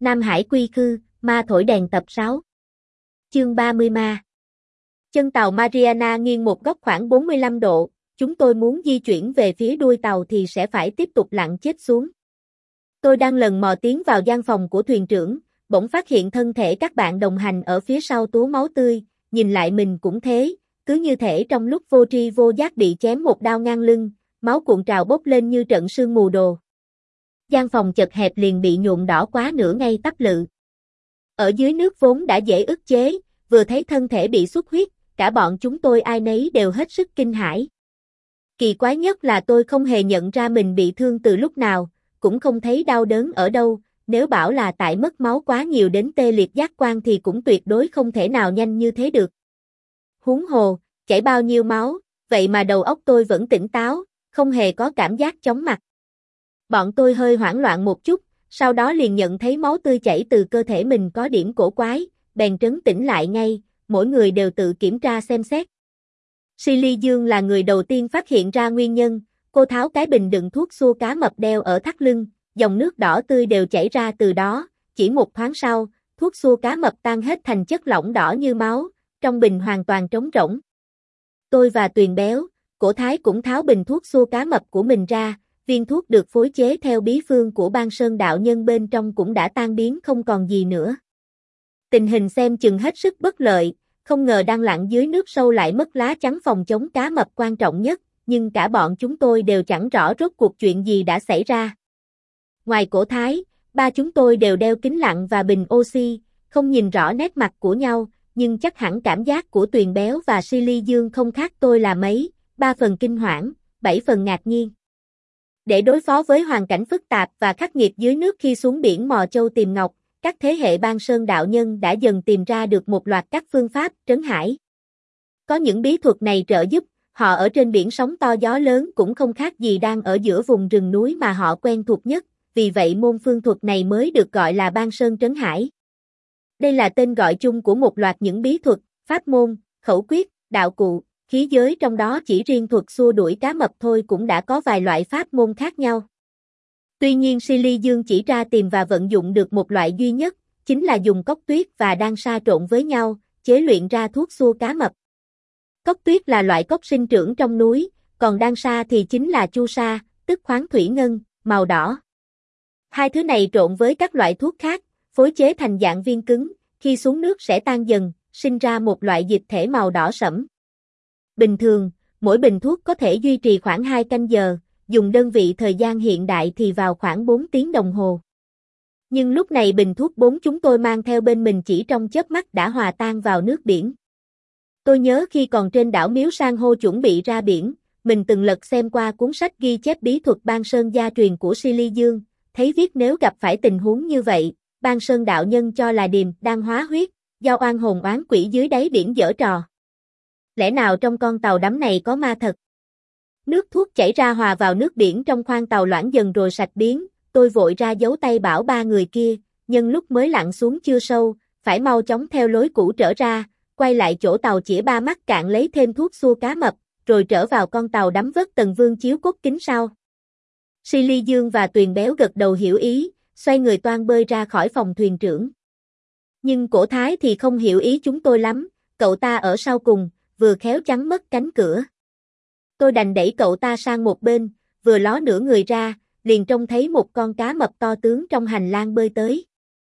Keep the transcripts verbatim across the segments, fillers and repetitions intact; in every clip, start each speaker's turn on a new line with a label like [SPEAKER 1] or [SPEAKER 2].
[SPEAKER 1] Nam Hải quy khư, ma thổi đèn tập sáu. Chương ba mươi ma. Chân tàu Mariana nghiêng một góc khoảng bốn mươi lăm độ, chúng tôi muốn di chuyển về phía đuôi tàu thì sẽ phải tiếp tục lặn chết xuống. Tôi đang lần mò tiến vào gian phòng của thuyền trưởng, bỗng phát hiện thân thể các bạn đồng hành ở phía sau túa máu tươi, nhìn lại mình cũng thế, cứ như thể trong lúc vô tri vô giác bị chém một đao ngang lưng, máu cuộn trào bốc lên như trận sương mù đồ. Gian phòng chật hẹp liền bị nhuộm đỏ quá nửa ngay tắp lự. Ở dưới nước vốn đã dễ ức chế, vừa thấy thân thể bị xuất huyết, cả bọn chúng tôi ai nấy đều hết sức kinh hãi. Kỳ quái nhất là tôi không hề nhận ra mình bị thương từ lúc nào, cũng không thấy đau đớn ở đâu, nếu bảo là tại mất máu quá nhiều đến tê liệt giác quan thì cũng tuyệt đối không thể nào nhanh như thế được. Huống hồ, chảy bao nhiêu máu, vậy mà đầu óc tôi vẫn tỉnh táo, không hề có cảm giác chóng mặt. Bọn tôi hơi hoảng loạn một chút, sau đó liền nhận thấy máu tươi chảy từ cơ thể mình có điểm cổ quái, bèn trấn tĩnh lại ngay, mỗi người đều tự kiểm tra xem xét. Silly Dương là người đầu tiên phát hiện ra nguyên nhân, cô tháo cái bình đựng thuốc xua cá mập đeo ở thắt lưng, dòng nước đỏ tươi đều chảy ra từ đó, chỉ một thoáng sau, thuốc xua cá mập tan hết thành chất lỏng đỏ như máu, trong bình hoàn toàn trống rỗng. Tôi và Tuyền Béo, Cổ Thái cũng tháo bình thuốc xua cá mập của mình ra, viên thuốc được phối chế theo bí phương của Ban Sơn đạo nhân bên trong cũng đã tan biến không còn gì nữa. Tình hình xem chừng hết sức bất lợi, không ngờ đang lặn dưới nước sâu lại mất lá chắn phòng chống cá mập quan trọng nhất, nhưng cả bọn chúng tôi đều chẳng rõ rốt cuộc chuyện gì đã xảy ra. Ngoài Cổ Thái, ba chúng tôi đều đeo kính lặn và bình oxy, không nhìn rõ nét mặt của nhau, nhưng chắc hẳn cảm giác của Tuyền Béo và Silly Dương không khác tôi là mấy, ba phần kinh hoảng, bảy phần ngạc nhiên. Để đối phó với hoàn cảnh phức tạp và khắc nghiệt dưới nước khi xuống biển mò châu tìm ngọc, các thế hệ Ban Sơn đạo nhân đã dần tìm ra được một loạt các phương pháp trấn hải. Có những bí thuật này trợ giúp, họ ở trên biển sóng to gió lớn cũng không khác gì đang ở giữa vùng rừng núi mà họ quen thuộc nhất, vì vậy môn phương thuật này mới được gọi là Ban Sơn trấn hải. Đây là tên gọi chung của một loạt những bí thuật, pháp môn, khẩu quyết, đạo cụ, khí giới, trong đó chỉ riêng thuật xua đuổi cá mập thôi cũng đã có vài loại pháp môn khác nhau. Tuy nhiên Silly Dương chỉ ra tìm và vận dụng được một loại duy nhất, chính là dùng cốc tuyết và đan sa trộn với nhau, chế luyện ra thuốc xua cá mập. Cốc tuyết là loại cốc sinh trưởng trong núi, còn đan sa thì chính là chu sa, tức khoáng thủy ngân, màu đỏ. Hai thứ này trộn với các loại thuốc khác, phối chế thành dạng viên cứng, khi xuống nước sẽ tan dần, sinh ra một loại dịch thể màu đỏ sẫm. Bình thường, mỗi bình thuốc có thể duy trì khoảng hai canh giờ, dùng đơn vị thời gian hiện đại thì vào khoảng bốn tiếng đồng hồ. Nhưng lúc này bình thuốc bốn chúng tôi mang theo bên mình chỉ trong chớp mắt đã hòa tan vào nước biển. Tôi nhớ khi còn trên đảo Miếu San hô chuẩn bị ra biển, mình từng lật xem qua cuốn sách ghi chép bí thuật Ban Sơn gia truyền của Silly Dương, thấy viết nếu gặp phải tình huống như vậy, Ban Sơn đạo nhân cho là điềm đang hóa huyết, do oan hồn oán quỷ dưới đáy biển giở trò. Lẽ nào trong con tàu đắm này có ma thật? Nước thuốc chảy ra hòa vào nước biển trong khoang tàu loãng dần rồi sạch biến, tôi vội ra giấu tay bảo ba người kia, nhân lúc mới lặn xuống chưa sâu, phải mau chóng theo lối cũ trở ra, quay lại chỗ tàu chĩa ba mắt cạn lấy thêm thuốc xua cá mập, rồi trở vào con tàu đắm vớt Tần Vương chiếu cốt kính sau. Silly Dương và Tuyền Béo gật đầu hiểu ý, xoay người toan bơi ra khỏi phòng thuyền trưởng. Nhưng Cổ Thái thì không hiểu ý chúng tôi lắm, cậu ta ở sau cùng, vừa khéo chắn mất cánh cửa. Tôi đành đẩy cậu ta sang một bên, vừa ló nửa người ra, liền trông thấy một con cá mập to tướng trong hành lang bơi tới.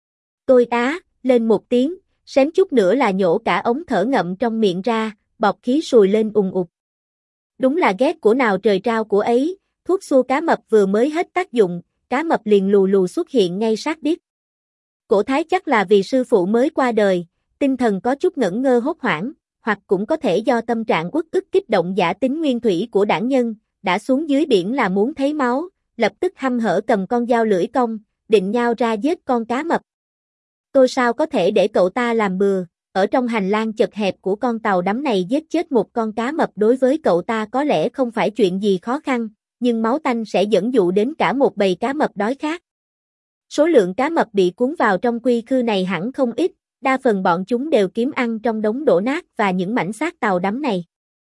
[SPEAKER 1] Tôi á, lên một tiếng, xém chút nữa là nhổ cả ống thở ngậm trong miệng ra, bọt khí sùi lên ùng ục. Đúng là ghét của nào trời trao của ấy, thuốc xua cá mập vừa mới hết tác dụng, cá mập liền lù lù xuất hiện ngay sát đít. Cổ Thái chắc là vì sư phụ mới qua đời, tinh thần có chút ngẩn ngơ hốt hoảng, hoặc cũng có thể do tâm trạng uất ức kích động giả tính nguyên thủy của đảng nhân, đã xuống dưới biển là muốn thấy máu, lập tức hăm hở cầm con dao lưỡi cong, định nhao ra giết con cá mập. Tôi sao có thể để cậu ta làm bừa, ở trong hành lang chật hẹp của con tàu đắm này giết chết một con cá mập đối với cậu ta có lẽ không phải chuyện gì khó khăn, nhưng máu tanh sẽ dẫn dụ đến cả một bầy cá mập đói khát. Số lượng cá mập bị cuốn vào trong quy khư này hẳn không ít, đa phần bọn chúng đều kiếm ăn trong đống đổ nát và những mảnh xác tàu đắm này.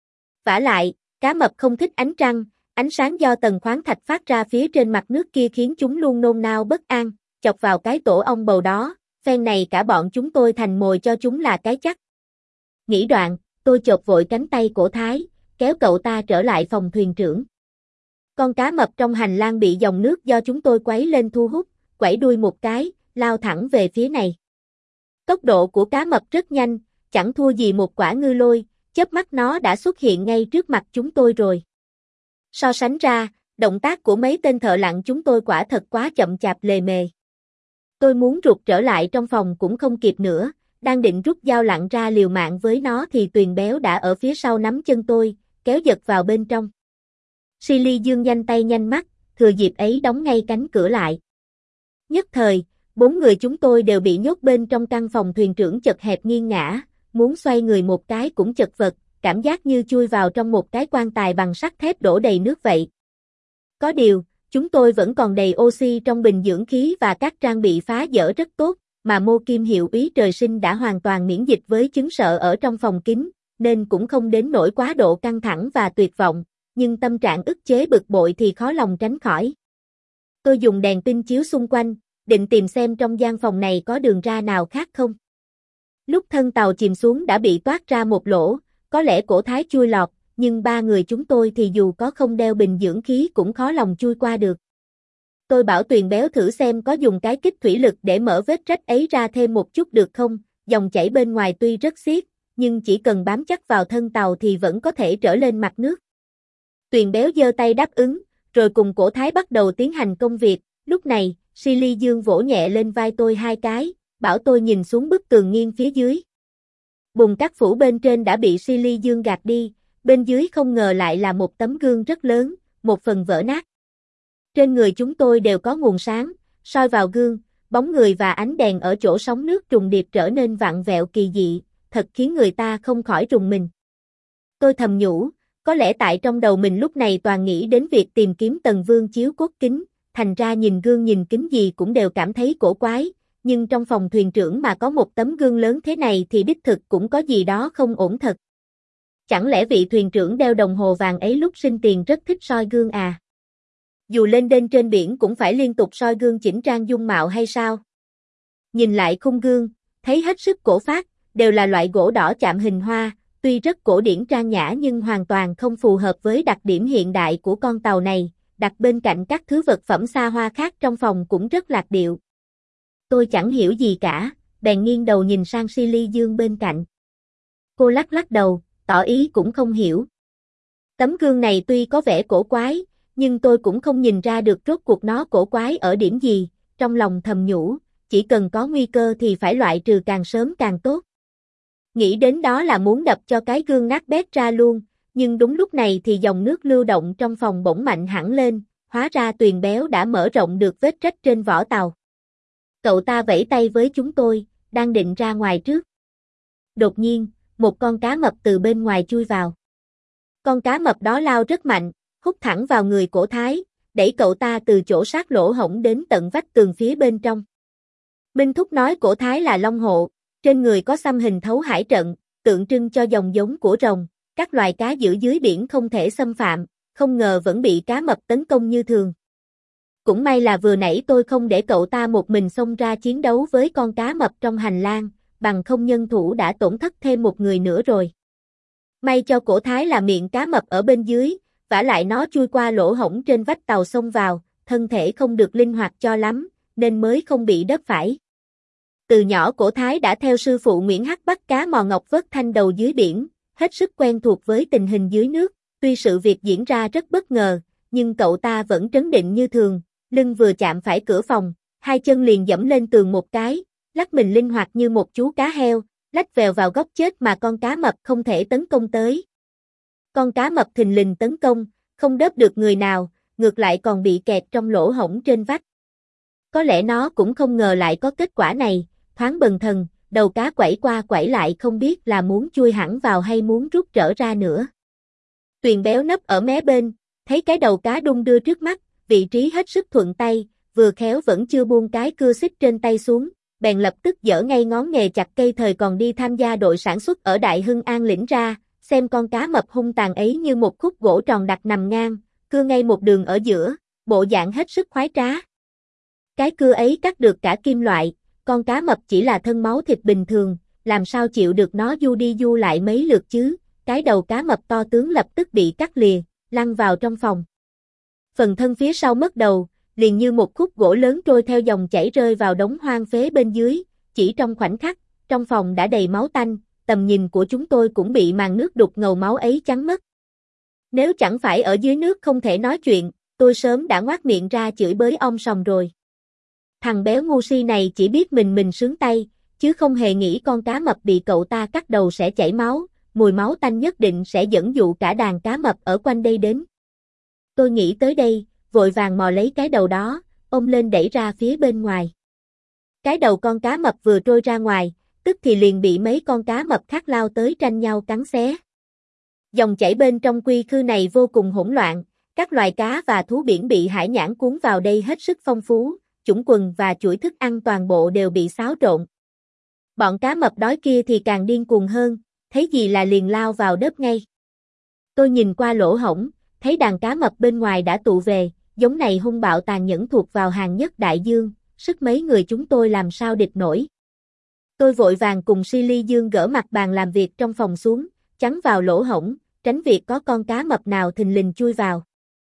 [SPEAKER 1] Vả lại, cá mập không thích ánh trăng, ánh sáng do tầng khoáng thạch phát ra phía trên mặt nước kia khiến chúng luôn nôn nao bất an, chọc vào cái tổ ong bầu đó, phen này cả bọn chúng tôi thành mồi cho chúng là cái chắc. Nghĩ đoạn, tôi chộp vội cánh tay cổ Thái, kéo cậu ta trở lại phòng thuyền trưởng. Con cá mập trong hành lang bị dòng nước do chúng tôi quấy lên thu hút, quẩy đuôi một cái, lao thẳng về phía này. Tốc độ của cá mập rất nhanh, chẳng thua gì một quả ngư lôi, chớp mắt nó đã xuất hiện ngay trước mặt chúng tôi rồi. So sánh ra, động tác của mấy tên thợ lặn chúng tôi quả thật quá chậm chạp lề mề. Tôi muốn rụt trở lại trong phòng cũng không kịp nữa, đang định rút dao lặn ra liều mạng với nó thì Tuyền Béo đã ở phía sau nắm chân tôi, kéo giật vào bên trong. Silly Dương nhanh tay nhanh mắt, thừa dịp ấy đóng ngay cánh cửa lại. Nhất thời, bốn người chúng tôi đều bị nhốt bên trong căn phòng thuyền trưởng chật hẹp nghiêng ngã, muốn xoay người một cái cũng chật vật, cảm giác như chui vào trong một cái quan tài bằng sắt thép đổ đầy nước vậy. Có điều, chúng tôi vẫn còn đầy oxy trong bình dưỡng khí và các trang bị phá dỡ rất tốt, mà Mô Kim Hiệu úy trời sinh đã hoàn toàn miễn dịch với chứng sợ ở trong phòng kín, nên cũng không đến nỗi quá độ căng thẳng và tuyệt vọng, nhưng tâm trạng ức chế bực bội thì khó lòng tránh khỏi. Tôi dùng đèn pin chiếu xung quanh, định tìm xem trong gian phòng này có đường ra nào khác không. Lúc thân tàu chìm xuống đã bị toát ra một lỗ, có lẽ cổ Thái chui lọt, nhưng ba người chúng tôi thì dù có không đeo bình dưỡng khí cũng khó lòng chui qua được. Tôi bảo Tuyền Béo thử xem có dùng cái kích thủy lực để mở vết rách ấy ra thêm một chút được không, dòng chảy bên ngoài tuy rất xiết, nhưng chỉ cần bám chắc vào thân tàu thì vẫn có thể trở lên mặt nước. Tuyền Béo giơ tay đáp ứng, rồi cùng cổ Thái bắt đầu tiến hành công việc, lúc này, Silly Dương vỗ nhẹ lên vai tôi hai cái, bảo tôi nhìn xuống bức tường nghiêng phía dưới. Bùn cát phủ bên trên đã bị Silly Dương gạt đi, bên dưới không ngờ lại là một tấm gương rất lớn, một phần vỡ nát. Trên người chúng tôi đều có nguồn sáng, soi vào gương, bóng người và ánh đèn ở chỗ sóng nước trùng điệp trở nên vặn vẹo kỳ dị, thật khiến người ta không khỏi rùng mình. Tôi thầm nhủ, có lẽ tại trong đầu mình lúc này toàn nghĩ đến việc tìm kiếm Tần Vương chiếu cốt kính, thành ra nhìn gương nhìn kính gì cũng đều cảm thấy cổ quái, nhưng trong phòng thuyền trưởng mà có một tấm gương lớn thế này thì đích thực cũng có gì đó không ổn thật. Chẳng lẽ vị thuyền trưởng đeo đồng hồ vàng ấy lúc sinh tiền rất thích soi gương à? Dù lên đên trên biển cũng phải liên tục soi gương chỉnh trang dung mạo hay sao? Nhìn lại khung gương, thấy hết sức cổ phác, đều là loại gỗ đỏ chạm hình hoa, tuy rất cổ điển trang nhã nhưng hoàn toàn không phù hợp với đặc điểm hiện đại của con tàu này, đặt bên cạnh các thứ vật phẩm xa hoa khác trong phòng cũng rất lạc điệu. Tôi chẳng hiểu gì cả, bèn nghiêng đầu nhìn sang Silly Dương bên cạnh. Cô lắc lắc đầu, tỏ ý cũng không hiểu. Tấm gương này tuy có vẻ cổ quái, nhưng tôi cũng không nhìn ra được rốt cuộc nó cổ quái ở điểm gì, trong lòng thầm nhủ, chỉ cần có nguy cơ thì phải loại trừ càng sớm càng tốt. Nghĩ đến đó là muốn đập cho cái gương nát bét ra luôn, nhưng đúng lúc này thì dòng nước lưu động trong phòng bỗng mạnh hẳn lên, hóa ra Tuyền Béo đã mở rộng được vết rách trên vỏ tàu. Cậu ta vẫy tay với chúng tôi, đang định ra ngoài trước. Đột nhiên, một con cá mập từ bên ngoài chui vào. Con cá mập đó lao rất mạnh, hút thẳng vào người cổ Thái, đẩy cậu ta từ chỗ sát lỗ hổng đến tận vách tường phía bên trong. Minh Thúc nói cổ Thái là long hộ, trên người có xăm hình thấu hải trận, tượng trưng cho dòng giống của rồng, các loài cá giữ dưới biển không thể xâm phạm, không ngờ vẫn bị cá mập tấn công như thường. Cũng may là vừa nãy tôi không để cậu ta một mình xông ra chiến đấu với con cá mập trong hành lang, bằng không nhân thủ đã tổn thất thêm một người nữa rồi. May cho cổ Thái là miệng cá mập ở bên dưới, vả lại nó chui qua lỗ hổng trên vách tàu xông vào, thân thể không được linh hoạt cho lắm, nên mới không bị đớp phải. Từ nhỏ cổ Thái đã theo sư phụ Nguyễn Hắc bắt cá mò ngọc vớt thanh đầu dưới biển, hết sức quen thuộc với tình hình dưới nước, tuy sự việc diễn ra rất bất ngờ, nhưng cậu ta vẫn trấn định như thường, lưng vừa chạm phải cửa phòng, hai chân liền dẫm lên tường một cái, lắc mình linh hoạt như một chú cá heo, lách vèo vào góc chết mà con cá mập không thể tấn công tới. Con cá mập thình lình tấn công, không đớp được người nào, ngược lại còn bị kẹt trong lỗ hổng trên vách. Có lẽ nó cũng không ngờ lại có kết quả này, thoáng bần thần, đầu cá quẩy qua quẩy lại không biết là muốn chui hẳn vào hay muốn rút trở ra nữa. Tuyền Béo nấp ở mé bên, thấy cái đầu cá đung đưa trước mắt, vị trí hết sức thuận tay, vừa khéo vẫn chưa buông cái cưa xích trên tay xuống, bèn lập tức dở ngay ngón nghề chặt cây thời còn đi tham gia đội sản xuất ở Đại Hưng An lĩnh ra, xem con cá mập hung tàn ấy như một khúc gỗ tròn đặt nằm ngang, cưa ngay một đường ở giữa, bộ dạng hết sức khoái trá. Cái cưa ấy cắt được cả kim loại, con cá mập chỉ là thân máu thịt bình thường, làm sao chịu được nó du đi du lại mấy lượt chứ, cái đầu cá mập to tướng lập tức bị cắt lìa, lăn vào trong phòng. Phần thân phía sau mất đầu, liền như một khúc gỗ lớn trôi theo dòng chảy rơi vào đống hoang phế bên dưới, chỉ trong khoảnh khắc, trong phòng đã đầy máu tanh, tầm nhìn của chúng tôi cũng bị màn nước đục ngầu máu ấy chắn mất. Nếu chẳng phải ở dưới nước không thể nói chuyện, tôi sớm đã ngoác miệng ra chửi bới om sòm rồi. Thằng béo ngu si này chỉ biết mình mình sướng tay, chứ không hề nghĩ con cá mập bị cậu ta cắt đầu sẽ chảy máu, mùi máu tanh nhất định sẽ dẫn dụ cả đàn cá mập ở quanh đây đến. Tôi nghĩ tới đây, vội vàng mò lấy cái đầu đó, ôm lên đẩy ra phía bên ngoài. Cái đầu con cá mập vừa trôi ra ngoài, tức thì liền bị mấy con cá mập khác lao tới tranh nhau cắn xé. Dòng chảy bên trong quy khư này vô cùng hỗn loạn, các loài cá và thú biển bị hải nhãn cuốn vào đây hết sức phong phú, chủng quần và chuỗi thức ăn toàn bộ đều bị xáo trộn. Bọn cá mập đói kia thì càng điên cuồng hơn, thấy gì là liền lao vào đớp ngay. Tôi nhìn qua lỗ hổng, thấy đàn cá mập bên ngoài đã tụ về, giống này hung bạo tàn nhẫn thuộc vào hàng nhất đại dương, sức mấy người chúng tôi làm sao địch nổi. Tôi vội vàng cùng Silly Dương gỡ mặt bàn làm việc trong phòng xuống, chắn vào lỗ hổng, tránh việc có con cá mập nào thình lình chui vào.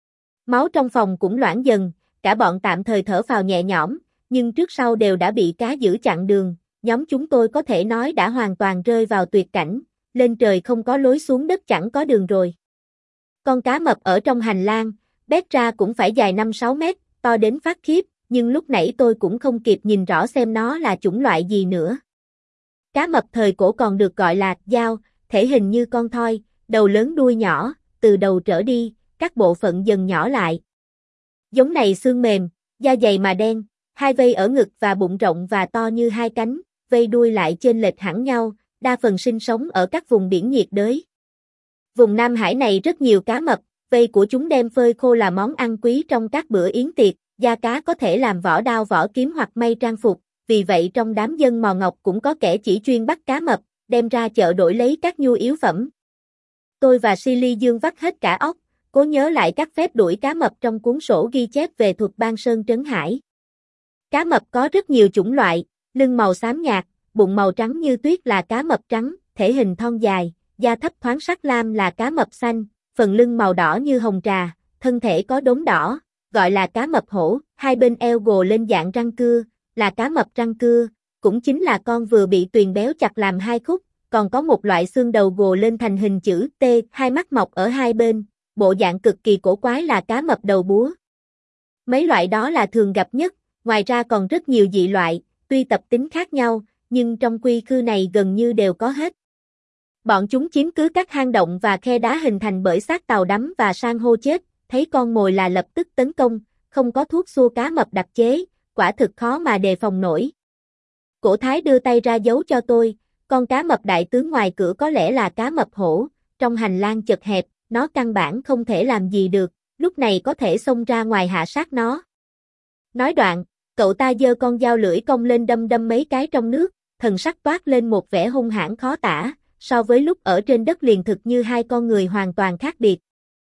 [SPEAKER 1] Máu trong phòng cũng loãng dần, cả bọn tạm thời thở phào nhẹ nhõm, nhưng trước sau đều đã bị cá giữ chặn đường, nhóm chúng tôi có thể nói đã hoàn toàn rơi vào tuyệt cảnh, lên trời không có lối xuống đất chẳng có đường rồi. Con cá mập ở trong hành lang, bét ra cũng phải dài năm sáu mét, to đến phát khiếp, nhưng lúc nãy tôi cũng không kịp nhìn rõ xem nó là chủng loại gì nữa. Cá mập thời cổ còn được gọi là dao, thể hình như con thoi, đầu lớn đuôi nhỏ, từ đầu trở đi, các bộ phận dần nhỏ lại. Giống này xương mềm, da dày mà đen, hai vây ở ngực và bụng rộng và to như hai cánh, vây đuôi lại chênh lệch hẳn nhau, đa phần sinh sống ở các vùng biển nhiệt đới. Vùng Nam Hải này rất nhiều cá mập, vây của chúng đem phơi khô là món ăn quý trong các bữa yến tiệc, da cá có thể làm vỏ đao vỏ kiếm hoặc may trang phục, vì vậy trong đám dân mò ngọc cũng có kẻ chỉ chuyên bắt cá mập, đem ra chợ đổi lấy các nhu yếu phẩm. Tôi và Silly Dương vắt hết cả óc, cố nhớ lại các phép đuổi cá mập trong cuốn sổ ghi chép về thuật Ban Sơn Trấn Hải. Cá mập có rất nhiều chủng loại, lưng màu xám nhạt, bụng màu trắng như tuyết là cá mập trắng, thể hình thon dài, da thấp thoáng sắc lam là cá mập xanh, phần lưng màu đỏ như hồng trà, thân thể có đốm đỏ, gọi là cá mập hổ, hai bên eo gồ lên dạng răng cưa, là cá mập răng cưa, cũng chính là con vừa bị tuyền béo chặt làm hai khúc, còn có một loại xương đầu gồ lên thành hình chữ T, hai mắt mọc ở hai bên, bộ dạng cực kỳ cổ quái là cá mập đầu búa. Mấy loại đó là thường gặp nhất, ngoài ra còn rất nhiều dị loại, tuy tập tính khác nhau, nhưng trong quy khư này gần như đều có hết. Bọn chúng chiếm cứ các hang động và khe đá hình thành bởi xác tàu đắm và san hô chết, thấy con mồi là lập tức tấn công, không có thuốc xua cá mập đặc chế, quả thực khó mà đề phòng nổi. Cổ Thái đưa tay ra giấu cho tôi, con cá mập đại tướng ngoài cửa có lẽ là cá mập hổ, trong hành lang chật hẹp, nó căn bản không thể làm gì được, lúc này có thể xông ra ngoài hạ sát nó. Nói đoạn, cậu ta giơ con dao lưỡi cong lên đâm đâm mấy cái trong nước, thần sắc toát lên một vẻ hung hãn khó tả, so với lúc ở trên đất liền thực như hai con người hoàn toàn khác biệt.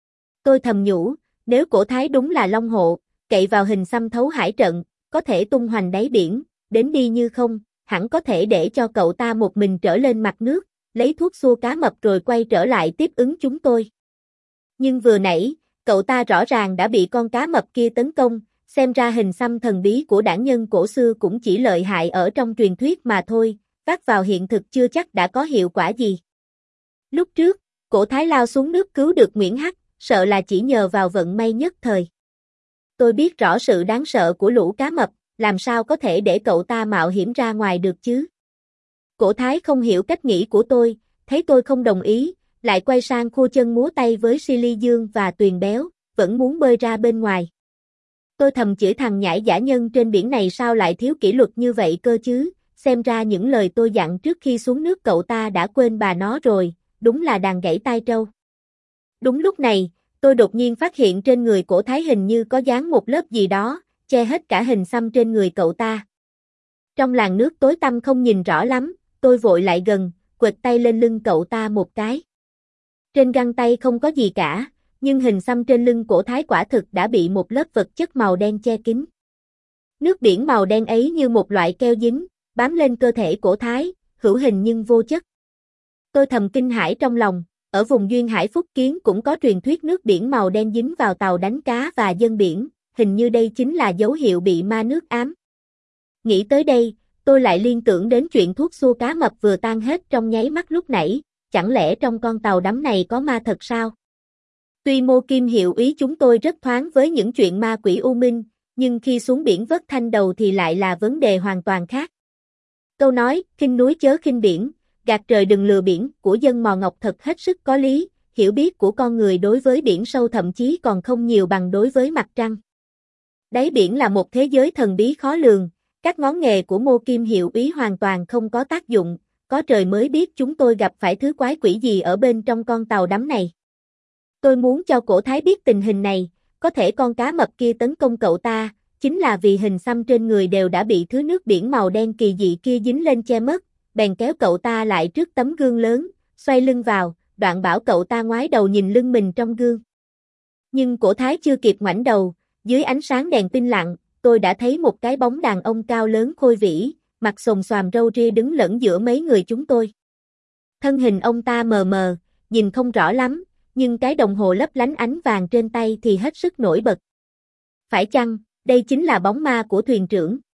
[SPEAKER 1] Tôi thầm nhủ, nếu Cổ Thái đúng là Long Hộ, cậy vào hình xăm thấu hải trận, có thể tung hoành đáy biển, đến đi như không, hẳn có thể để cho cậu ta một mình trở lên mặt nước, lấy thuốc xua cá mập rồi quay trở lại tiếp ứng chúng tôi. Nhưng vừa nãy, cậu ta rõ ràng đã bị con cá mập kia tấn công, xem ra hình xăm thần bí của đảng nhân cổ xưa cũng chỉ lợi hại ở trong truyền thuyết mà thôi, vác vào hiện thực chưa chắc đã có hiệu quả gì. Lúc trước, Cổ Thái lao xuống nước cứu được Nguyễn Hắc, sợ là chỉ nhờ vào vận may nhất thời. Tôi biết rõ sự đáng sợ của lũ cá mập, làm sao có thể để cậu ta mạo hiểm ra ngoài được chứ? Cổ Thái không hiểu cách nghĩ của tôi, thấy tôi không đồng ý, lại quay sang khua chân múa tay với Silly Dương và Tuyền Béo, vẫn muốn bơi ra bên ngoài. Tôi thầm chửi thằng nhãi dã nhân trên biển này sao lại thiếu kỷ luật như vậy cơ chứ, xem ra những lời tôi dặn trước khi xuống nước cậu ta đã quên bà nó rồi, đúng là đàn gãy tai trâu. Đúng lúc này, tôi đột nhiên phát hiện trên người Cổ Thái hình như có dán một lớp gì đó, che hết cả hình xăm trên người cậu ta. Trong làn nước tối tăm không nhìn rõ lắm, tôi vội lại gần, quệt tay lên lưng cậu ta một cái. Trên găng tay không có gì cả, nhưng hình xăm trên lưng Cổ Thái quả thực đã bị một lớp vật chất màu đen che kín. Nước biển màu đen ấy như một loại keo dính, bám lên cơ thể cổ Thái, hữu hình nhưng vô chất. Tôi thầm kinh hãi trong lòng, ở vùng duyên hải Phúc Kiến cũng có truyền thuyết nước biển màu đen dính vào tàu đánh cá và dân biển, hình như đây chính là dấu hiệu bị ma nước ám. Nghĩ tới đây, tôi lại liên tưởng đến chuyện thuốc xua cá mập vừa tan hết trong nháy mắt lúc nãy, chẳng lẽ trong con tàu đắm này có ma thật sao? Tuy Mô Kim hiệu úy chúng tôi rất thoáng với những chuyện ma quỷ u minh, nhưng khi xuống biển vớt thanh đầu thì lại là vấn đề hoàn toàn khác. Câu nói, khinh núi chớ khinh biển, gạt trời đừng lừa biển của dân Mò Ngọc thật hết sức có lý, hiểu biết của con người đối với biển sâu thậm chí còn không nhiều bằng đối với mặt trăng. Đáy biển là một thế giới thần bí khó lường, các ngón nghề của Mô Kim hiệu úy hoàn toàn không có tác dụng, có trời mới biết chúng tôi gặp phải thứ quái quỷ gì ở bên trong con tàu đắm này. Tôi muốn cho cổ Thái biết tình hình này, có thể con cá mập kia tấn công cậu ta, chính là vì hình xăm trên người đều đã bị thứ nước biển màu đen kỳ dị kia dính lên che mất, bèn kéo cậu ta lại trước tấm gương lớn, xoay lưng vào, đoạn bảo cậu ta ngoái đầu nhìn lưng mình trong gương. Nhưng cổ Thái chưa kịp ngoảnh đầu, dưới ánh sáng đèn pin lặng, tôi đã thấy một cái bóng đàn ông cao lớn khôi vĩ, mặt xồm xoàm râu ria đứng lẫn giữa mấy người chúng tôi. Thân hình ông ta mờ mờ, nhìn không rõ lắm, nhưng cái đồng hồ lấp lánh ánh vàng trên tay thì hết sức nổi bật. Phải chăng, đây chính là bóng ma của thuyền trưởng?